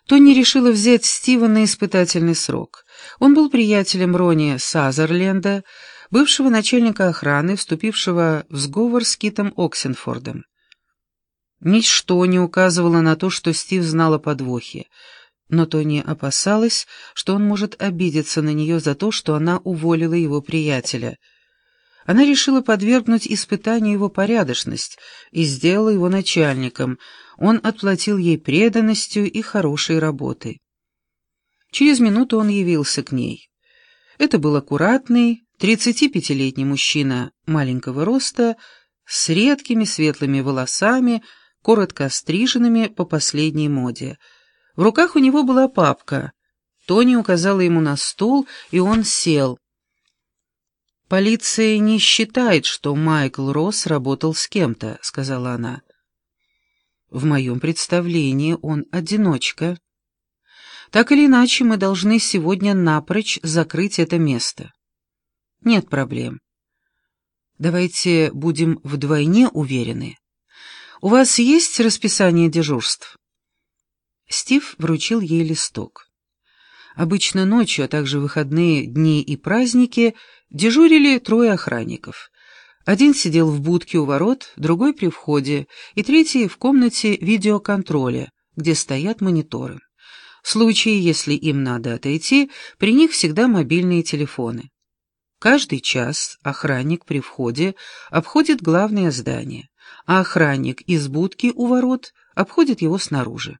Тони решила взять Стива на испытательный срок. Он был приятелем Ронни Сазерленда, бывшего начальника охраны, вступившего в сговор с Китом Оксенфордом. Ничто не указывало на то, что Стив знал о подвохе, но Тони опасалась, что он может обидеться на нее за то, что она уволила его приятеля. Она решила подвергнуть испытанию его порядочность и сделала его начальником. Он отплатил ей преданностью и хорошей работой. Через минуту он явился к ней. Это был аккуратный, 35-летний мужчина маленького роста, с редкими светлыми волосами, коротко остриженными по последней моде. В руках у него была папка. Тони указала ему на стул, и он сел. «Полиция не считает, что Майкл Росс работал с кем-то», — сказала она. «В моем представлении он одиночка. Так или иначе, мы должны сегодня напрочь закрыть это место. Нет проблем. Давайте будем вдвойне уверены. У вас есть расписание дежурств?» Стив вручил ей листок. Обычно ночью, а также выходные дни и праздники дежурили 3 охранников. Один сидел в будке у ворот, другой при входе, и третий в комнате видеоконтроля, где стоят мониторы. В случае, если им надо отойти, при них всегда мобильные телефоны. Каждый час охранник при входе обходит главное здание, а охранник из будки у ворот обходит его снаружи.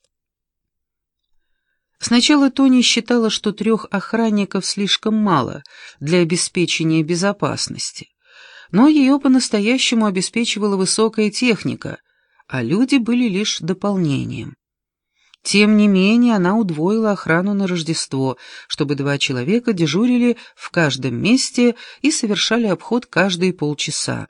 Сначала Тони считала, что 3 охранников слишком мало для обеспечения безопасности, но ее по-настоящему обеспечивала высокая техника, а люди были лишь дополнением. Тем не менее, она удвоила охрану на Рождество, чтобы 2 человека дежурили в каждом месте и совершали обход каждые полчаса.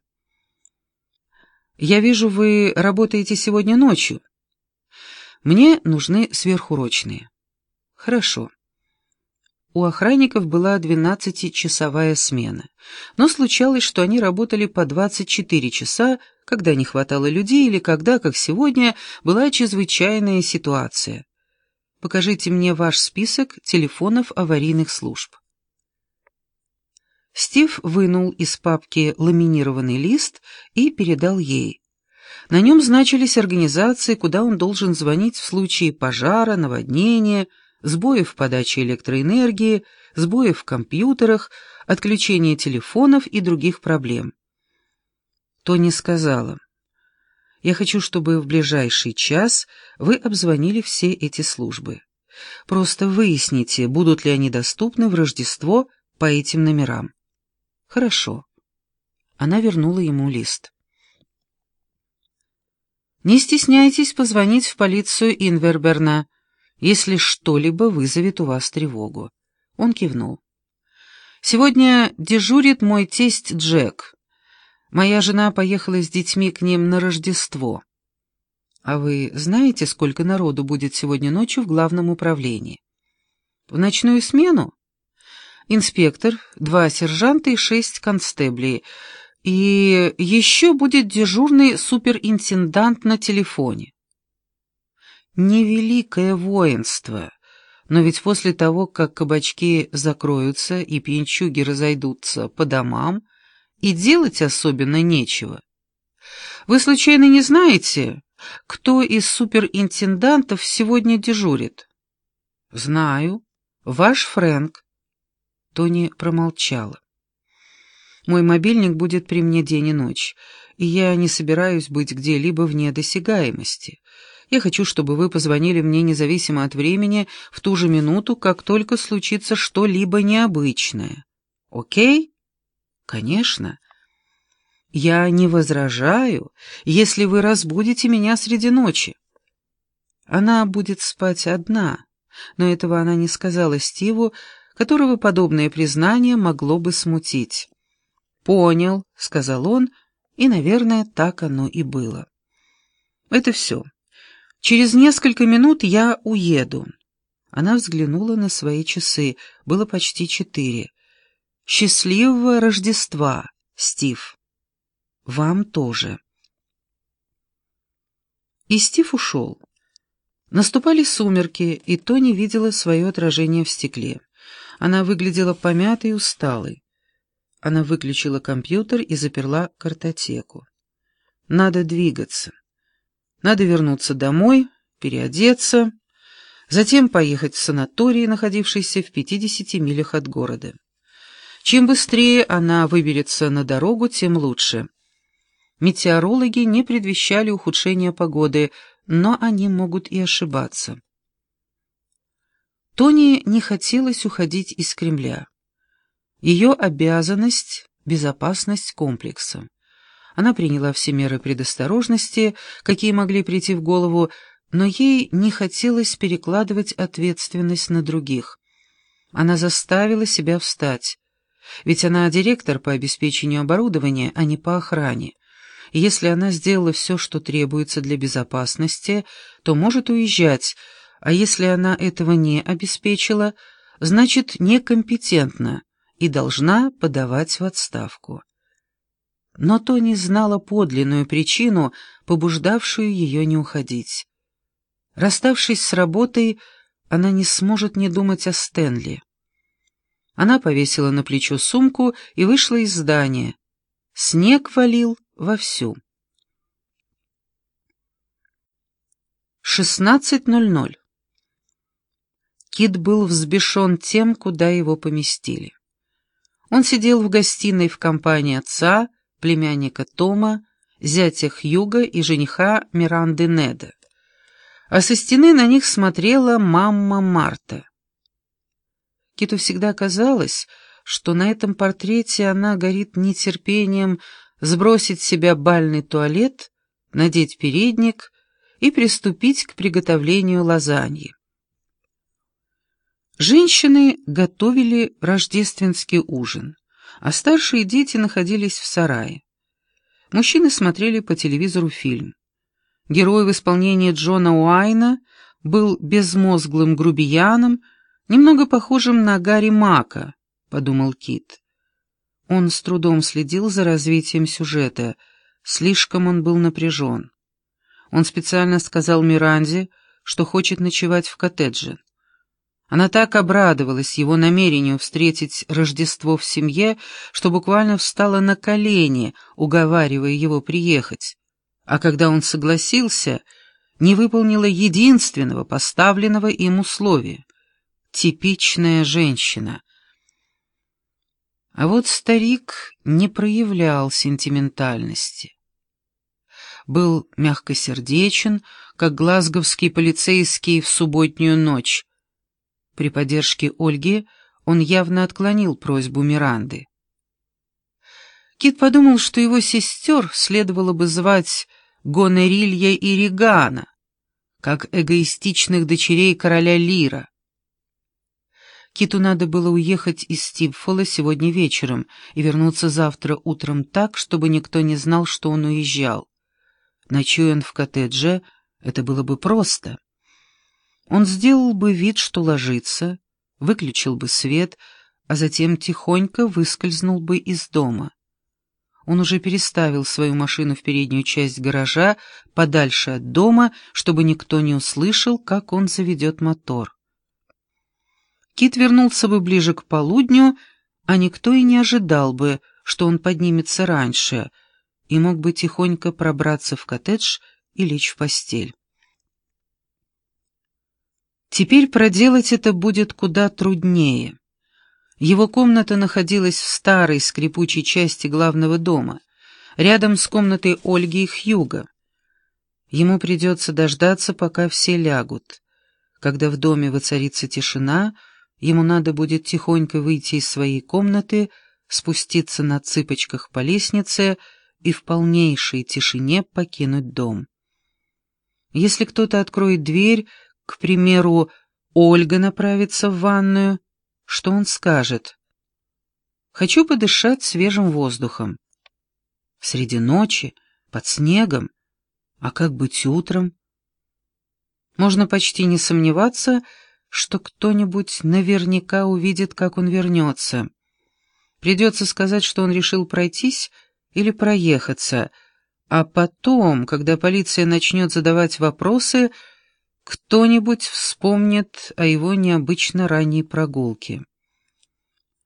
«Я вижу, вы работаете сегодня ночью. Мне нужны сверхурочные». «Хорошо». У охранников была 12-часовая смена, но случалось, что они работали по 24 часа, когда не хватало людей или когда, как сегодня, была чрезвычайная ситуация. Покажите мне ваш список телефонов аварийных служб. Стив вынул из папки ламинированный лист и передал ей. На нем значились организации, куда он должен звонить в случае пожара, наводнения, сбоев в подаче электроэнергии, сбоев в компьютерах, отключения телефонов и других проблем. Тони сказала: «Я хочу, чтобы в ближайший час вы обзвонили все эти службы. Просто выясните, будут ли они доступны в Рождество по этим номерам». «Хорошо». Она вернула ему лист. «Не стесняйтесь позвонить в полицию Инверберна, если что-либо вызовет у вас тревогу». Он кивнул. «Сегодня дежурит мой тесть Джек. Моя жена поехала с детьми к ним на Рождество. А вы знаете, сколько народу будет сегодня ночью в главном управлении?» «В ночную смену? Инспектор, 2 сержанта и 6 констеблей. И еще будет дежурный суперинтендант на телефоне». Невеликое воинство, но ведь после того, как кабачки закроются и пьянчуги разойдутся по домам, и делать особенно нечего. Вы случайно не знаете, кто из суперинтендантов сегодня дежурит? Знаю. Ваш Фрэнк. Тони промолчала. Мой мобильник будет при мне день и ночь, и я не собираюсь быть где-либо вне досягаемости. Я хочу, чтобы вы позвонили мне независимо от времени в ту же минуту, как только случится что-либо необычное. Окей? Конечно. Я не возражаю, если вы разбудите меня среди ночи. Она будет спать одна, но этого она не сказала Стиву, которого подобное признание могло бы смутить. «Понял», — сказал он, и, наверное, так оно и было. «Это все. Через несколько минут я уеду». Она взглянула на свои часы. Было почти 4. «Счастливого Рождества, Стив». «Вам тоже». И Стив ушел. Наступали сумерки, и Тони видела свое отражение в стекле. Она выглядела помятой и усталой. Она выключила компьютер и заперла картотеку. Надо двигаться. Надо вернуться домой, переодеться, затем поехать в санаторий, находившийся в 50 милях от города. Чем быстрее она выберется на дорогу, тем лучше. Метеорологи не предвещали ухудшения погоды, но они могут и ошибаться. Тони не хотелось уходить из Кремля. Ее обязанность — безопасность комплекса. Она приняла все меры предосторожности, какие могли прийти в голову, но ей не хотелось перекладывать ответственность на других. Она заставила себя встать, ведь она директор по обеспечению оборудования, а не по охране. И если она сделала все, что требуется для безопасности, то может уезжать, а если она этого не обеспечила, значит некомпетентна и должна подавать в отставку. Но Тони знала подлинную причину, побуждавшую ее не уходить. Расставшись с работой, она не сможет не думать о Стэнли. Она повесила на плечо сумку и вышла из здания. Снег валил вовсю. 16:00. Кит был взбешен тем, куда его поместили. Он сидел в гостиной в компании отца, племянника Тома, зятя Хьюга и жениха Миранды Неда. А со стены на них смотрела мамма Марта. Киту всегда казалось, что на этом портрете она горит нетерпением сбросить с себя бальный туалет, надеть передник и приступить к приготовлению лазаньи. Женщины готовили рождественский ужин, а старшие дети находились в сарае. Мужчины смотрели по телевизору фильм. Герой в исполнении Джона Уайна был безмозглым грубияном, немного похожим на Гарри Мака, подумал Кит. Он с трудом следил за развитием сюжета, слишком он был напряжен. Он специально сказал Миранде, что хочет ночевать в коттедже. Она так обрадовалась его намерению встретить Рождество в семье, что буквально встала на колени, уговаривая его приехать. А когда он согласился, не выполнила единственного поставленного им условия. Типичная женщина. А вот старик не проявлял сентиментальности. Был мягкосердечен, как глазговский полицейский в субботнюю ночь. При поддержке Ольги он явно отклонил просьбу Миранды. Кит подумал, что его сестер следовало бы звать Гонорилья и Регана, как эгоистичных дочерей короля Лира. Киту надо было уехать из Стимфола сегодня вечером и вернуться завтра утром так, чтобы никто не знал, что он уезжал. Ночуя он в коттедже, это было бы просто. Он сделал бы вид, что ложится, выключил бы свет, а затем тихонько выскользнул бы из дома. Он уже переставил свою машину в переднюю часть гаража, подальше от дома, чтобы никто не услышал, как он заведет мотор. Кит вернулся бы ближе к полудню, а никто и не ожидал бы, что он поднимется раньше, и мог бы тихонько пробраться в коттедж и лечь в постель. Теперь проделать это будет куда труднее. Его комната находилась в старой скрипучей части главного дома, рядом с комнатой Ольги и Хьюга. Ему придется дождаться, пока все лягут. Когда в доме воцарится тишина, ему надо будет тихонько выйти из своей комнаты, спуститься на цыпочках по лестнице и в полнейшей тишине покинуть дом. Если кто-то откроет дверь, к примеру, Ольга направится в ванную, что он скажет? «Хочу подышать свежим воздухом». Среди ночи, под снегом, а как быть утром? Можно почти не сомневаться, что кто-нибудь наверняка увидит, как он вернется. Придется сказать, что он решил пройтись или проехаться, а потом, когда полиция начнет задавать вопросы, Кто-нибудь вспомнит о его необычно ранней прогулке.